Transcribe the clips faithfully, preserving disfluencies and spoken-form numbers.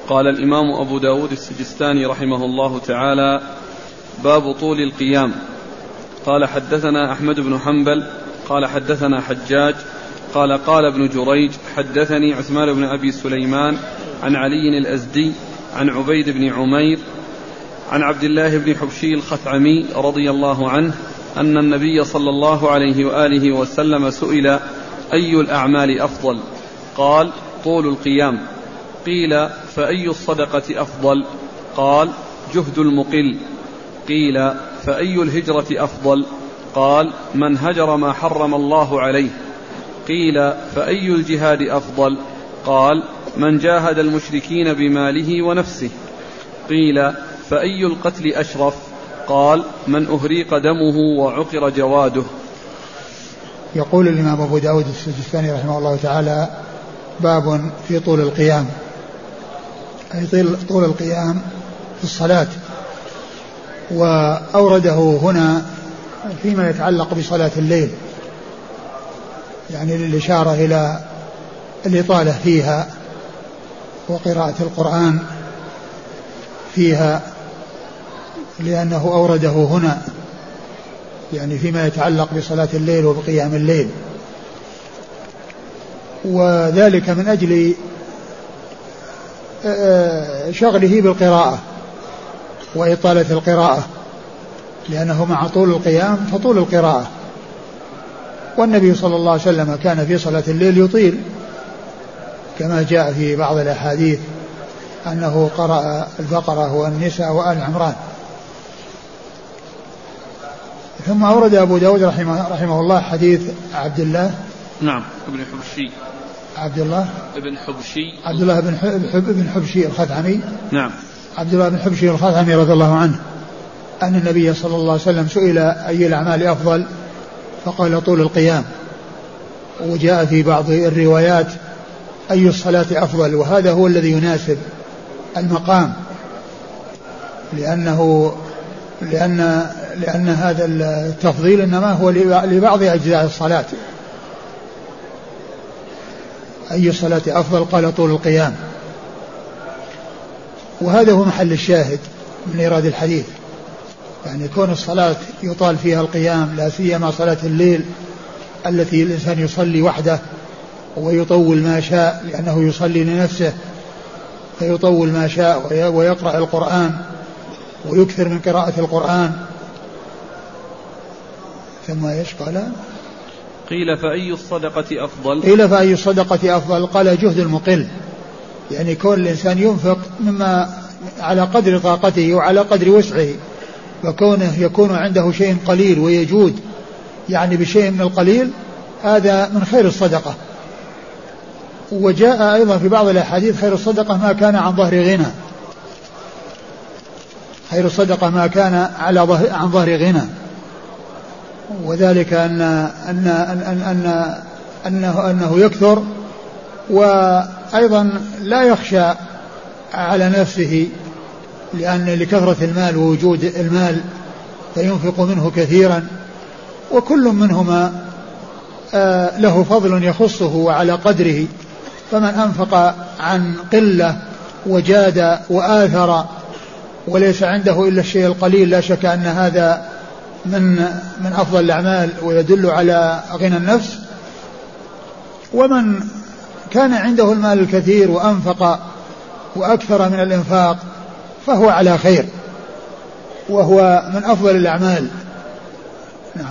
قال الإمام أبو داود السجستاني رحمه الله تعالى: باب طول القيام. قال حدثنا أحمد بن حنبل قال حدثنا حجاج قال قال ابن جريج حدثني عثمان بن أبي سليمان عن علي الأزدي عن عبيد بن عمير عن عبد الله بن حبشي الخثعمي رضي الله عنه أن النبي صلى الله عليه وآله وسلم سئل: أي الأعمال أفضل؟ قال: طول القيام. قيل: فأي الصدقة أفضل؟ قال: جهد المقل. قيل: فأي الهجرة أفضل؟ قال: من هجر ما حرم الله عليه. قيل: فأي الجهاد أفضل؟ قال: من جاهد المشركين بماله ونفسه. قيل: فأي القتل أشرف؟ قال: من أهريق دمه وعقر جواده. يقول الإمام أبو داود السجستاني رحمه الله تعالى: باب في طول القيام، أي طول القيام في الصلاة. وأورده هنا فيما يتعلق بصلاة الليل، يعني للإشارة إلى الإطالة فيها وقراءة القرآن فيها، لأنه أورده هنا يعني فيما يتعلق بصلاة الليل وبقيام الليل، وذلك من أجل شغله بالقراءة وإطالة القراءة، لأنه مع طول القيام فطول القراءة. والنبي صلى الله عليه وسلم كان في صلاة الليل يطيل، كما جاء في بعض الأحاديث أنه قرأ البقرة والنساء وآل عمران. ثم أورد أبو داود رحمه, رحمه الله حديث عبد الله نعم ابن حبشي عبد الله ابن حبشي عبد الله بن حب بن حبشي الخثعمي نعم عبد الله بن حبشي الخثعمي رضي الله عنه أن النبي صلى الله عليه وسلم سئل: أي الأعمال أفضل؟ فقال: طول القيام. وجاء في بعض الروايات: أي الصلاة أفضل؟ وهذا هو الذي يناسب المقام، لأنه لأن لأن هذا التفضيل إنما هو لبعض أجزاء الصلاة. أي الصلاة أفضل؟ قال: طول القيام. وهذا هو محل الشاهد من إيراد الحديث، يعني كون الصلاة يطال فيها القيام، لا سيما صلاة الليل التي الإنسان يصلي وحده ويطول ما شاء، لأنه يصلي لنفسه فيطول ما شاء ويقرأ القرآن ويكثر من قراءة القرآن. ثم ايش قال؟ قيل: فأي الصدقة أفضل؟ قيل: فأي الصدقة أفضل؟ قال: جهد المقل، يعني كون الإنسان ينفق مما على قدر طاقته وعلى قدر وسعه، وكونه يكون عنده شيء قليل ويجود يعني بشيء من القليل، هذا من خير الصدقة. وجاء أيضا في بعض الأحاديث: خير الصدقة ما كان عن ظهر غنى، خير الصدقة ما كان على ظهر عن ظهر غنى. وذلك أن أن أن أن أنه أنه يكثر، وأيضا لا يخشى على نفسه، لأن لكثرة المال ووجود المال فينفق منه كثيرا، وكل منهما له فضل يخصه وعلى قدره. فمن أنفق عن قلة وجاد وآثر وليس عنده إلا الشيء القليل، لا شك أن هذا من من أفضل الأعمال ويدل على غنى النفس. ومن كان عنده المال الكثير وأنفق وأكثر من الإنفاق فهو على خير، وهو من أفضل الأعمال. نعم.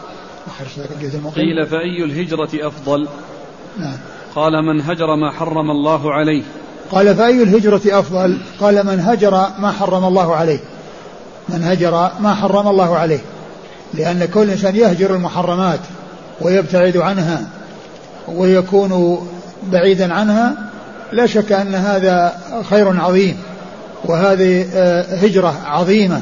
قيل: فأي الهجرة أفضل؟ نعم. قال: من هجر ما حرم الله عليه. قال: فأي الهجرة أفضل؟ قال: من هجر ما حرم الله عليه، من هجر ما حرم الله عليه، لأن كل إنسان يهجر المحرمات ويبتعد عنها ويكون بعيدا عنها، لا شك أن هذا خير عظيم، وهذه هجرة عظيمة.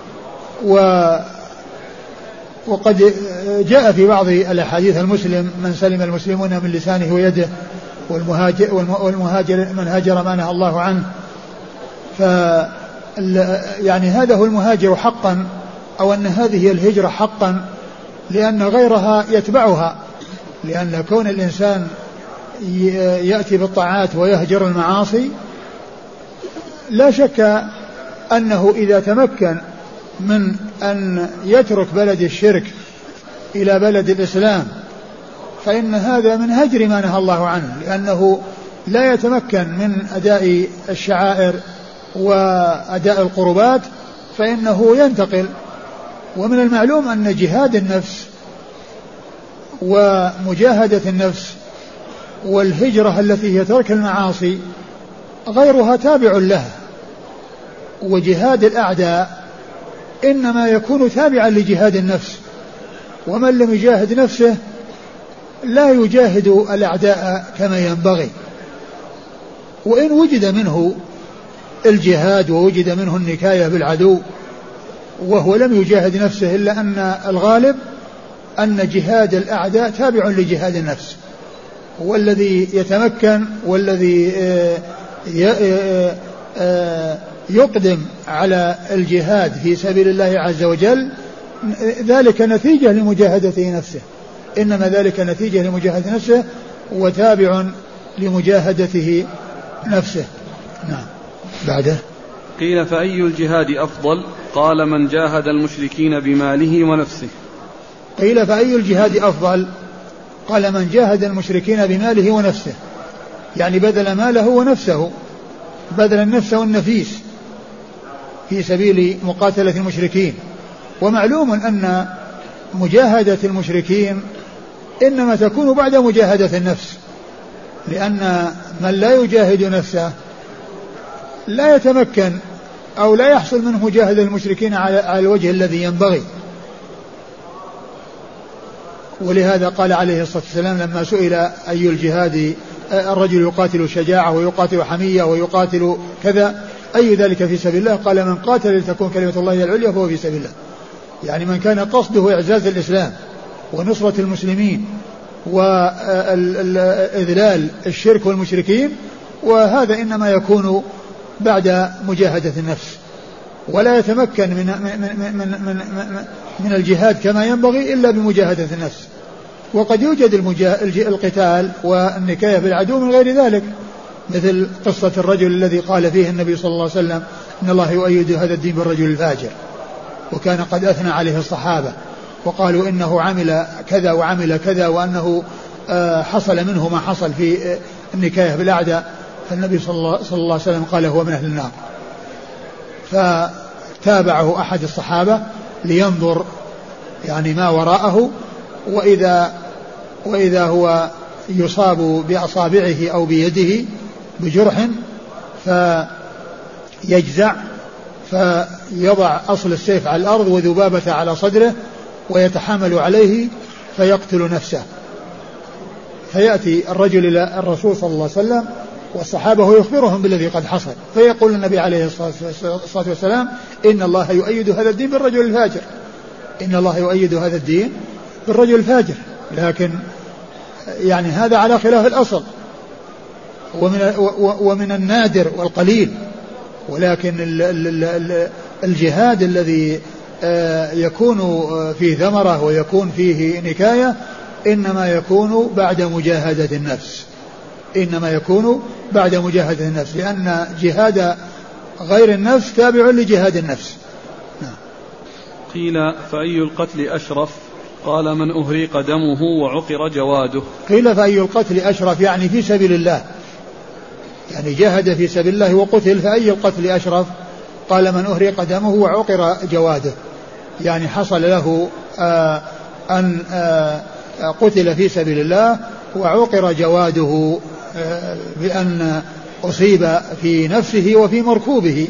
وقد جاء في بعض الأحاديث: المسلم من سلم المسلمون من لسانه ويده، والمهاجر, والمهاجر من هاجر ما نهى الله عنه. ف يعني هذا هو المهاجر حقا، أو أن هذه هي الهجرة حقا، لأن غيرها يتبعها، لأن كون الإنسان يأتي بالطاعات ويهجر المعاصي لا شك أنه إذا تمكن من أن يترك بلد الشرك إلى بلد الإسلام فإن هذا من هجر ما نهى الله عنه، لأنه لا يتمكن من أداء الشعائر وأداء القربات فإنه ينتقل. ومن المعلوم أن جهاد النفس ومجاهدة النفس والهجرة التي هي ترك المعاصي غيرها تابع لها، وجهاد الأعداء إنما يكون تابعا لجهاد النفس، ومن لم يجاهد نفسه لا يجاهد الأعداء كما ينبغي. وإن وجد منه الجهاد ووجد منه النكاية بالعدو وهو لم يجاهد نفسه، إلا أن الغالب أن جهاد الأعداء تابع لجهاد النفس، والذي يتمكن والذي يقدم على الجهاد في سبيل الله عز وجل ذلك نتيجة لمجاهدته نفسه، إنما ذلك نتيجة لمجاهدة نفسه وتابع لمجاهدته نفسه. نعم. بعده قيل فأي الجهاد أفضل؟ قال من جاهد المشركين بماله ونفسه. قيل فأي الجهاد أفضل؟ قال من جاهد المشركين بماله ونفسه، يعني بذل ماله ونفسه، بذل النفس والنفيس في سبيل مقاتلة المشركين. ومعلوم أن مجاهدة المشركين إنما تكون بعد مجاهدة النفس، لأن من لا يجاهد نفسه لا يتمكن أو لا يحصل منه مجاهدة المشركين على الوجه الذي ينبغي. ولهذا قال عليه الصلاة والسلام لما سئل أي الجهاد، الرجل يقاتل شجاعة ويقاتل حمية ويقاتل كذا، أي ذلك في سبيل الله؟ قال من قاتل لتكون كلمة الله هي العليا فهو في سبيل الله. يعني من كان قصده إعزاز الإسلام ونصرة المسلمين وإذلال الشرك والمشركين، وهذا إنما يكون بعد مجاهدة النفس، ولا يتمكن من, من, من, من, من, من الجهاد كما ينبغي إلا بمجاهدة النفس. وقد يوجد القتال والنكاية بالعدو من غير ذلك، مثل قصة الرجل الذي قال فيه النبي صلى الله عليه وسلم إن الله يؤيد هذا الدين بالرجل الفاجر، وكان قد أثنى عليه الصحابة وقالوا إنه عمل كذا وعمل كذا وأنه حصل منه ما حصل في النكاية بالأعداء، فالنبي صلى الله عليه وسلم قال هو من أهل النار. فتابعه أحد الصحابة لينظر يعني ما وراءه، وإذا, وإذا هو يصاب بأصابعه أو بيده بجرح فيجزع فيضع أصل السيف على الأرض وذبابة على صدره ويتحامل عليه فيقتل نفسه. فيأتي الرجل إلى الرسول صلى الله عليه وسلم والصحابة يخبرهم بالذي قد حصل، فيقول النبي عليه الصلاة والسلام إن الله يؤيد هذا الدين بالرجل الفاجر، إن الله يؤيد هذا الدين بالرجل الفاجر. لكن يعني هذا على خلاف الأصل ومن, ومن النادر والقليل، ولكن الجهاد الذي يكون فيه ثمرة ويكون فيه نكاية إنما يكون بعد مجاهدة النفس، إنما يكون بعد مجاهدة النفس، لأن جهاد غير النفس تابع لجهاد النفس. قيل فأي القتل أشرف؟ قال من أهريق دمه وعقر جواده. قيل فأي القتل أشرف؟ يعني في سبيل الله، يعني جاهد في سبيل الله وقتل، فأي القتل أشرف؟ قال من أهريق دمه وعقر جواده، يعني حصل له آآ أن آآ قتل في سبيل الله وعقر جواده بأن أصيب في نفسه وفي مركوبه.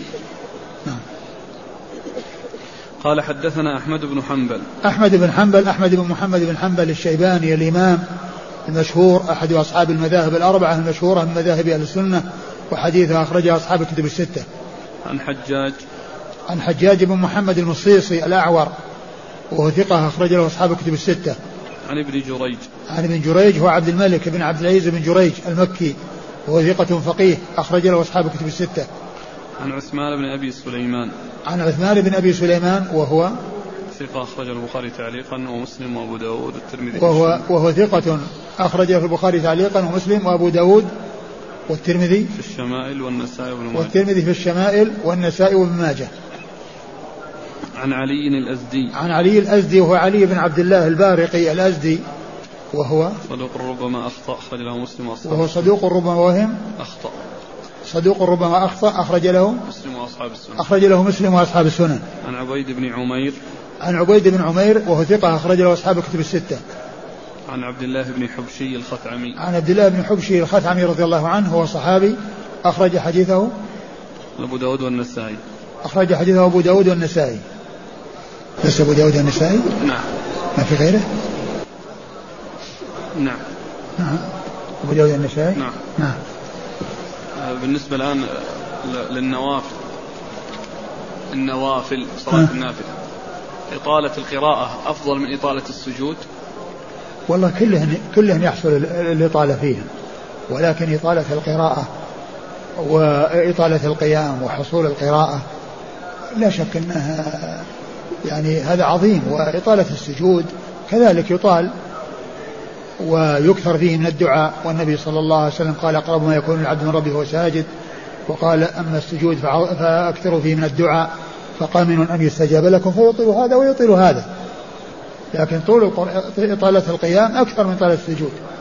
قال حدثنا أحمد بن حنبل. أحمد بن حنبل أحمد بن محمد بن حنبل الشيباني الإمام المشهور أحد أصحاب المذاهب الأربعة المشهورة من مذاهب أهل السنة، وحديثه أخرجه أصحاب الكتب الستة. عن حجاج عن حجاج بن محمد المصيصي الأعور وهو ثقة أخرج له أصحاب الكتب الستة. عن ابن جريج عن ابن جريج هو عبد الملك بن عبد العزيز بن جريج المكي وهو ثقة فقيه أخرج له أصحاب الكتب الستة. عن عثمان بن أبي سليمان عن عثمان بن أبي سليمان وهو ثقة أخرج البخاري تعليقا ومسلم وأبو داود والترمذي وهو, وهو ثقة أخرجه البخاري تعليقا ومسلم وأبو داود والترمذي في الشمائل والنسائي وابن ماجه. والترمذي في الشمائل والنسائي وابن ماجه. عن علي الأزدي. عن علي الأزدي وهو علي بن عبد الله البارقي الأزدي وهو صدوق ربما أخطأ أخرج له مسلم وأصحاب وهو صدوق ربما وهم أخطأ صدوق ربما أخطأ أخرج له مسلم وأصحاب السنن. أخرج له مسلم وأصحاب السنن. عن عبيد بن عمير. عن عبيد بن عمير وهو ثقة أخرج له أصحاب الكتب الستة. عن عبد الله بن حبشي الخثعمي. عن عبد الله بن حبشي الخثعمي رضي الله عنه هو صحابي أخرج حديثه أبو داود والنسائي. أخرج حديثه أبو داود والنسائي. بس أبو داود والنسائي؟ نعم. ما في غيره؟ نعم. نعم. أبو داود والنسائي؟ نعم. نعم. بالنسبة الآن للنوافل النوافل صلاة النافلة إطالة القراءة أفضل من إطالة السجود؟ والله كلهن كلهن يحصل الإطالة فيهم، ولكن إطالة القراءة وإطالة القيام وحصول القراءة لا شك أنها يعني هذا عظيم، وإطالة السجود كذلك يطال ويكثر فيه من الدعاء، والنبي صلى الله عليه وسلم قال أقرب ما يكون العبد من ربه وهو ساجد، وقال أما السجود فأكثروا فيه من الدعاء فقامن أن يستجاب لكم، فيطيل هذا ويطيل هذا، لكن طول إطالة القيام أكثر من طالة السجود.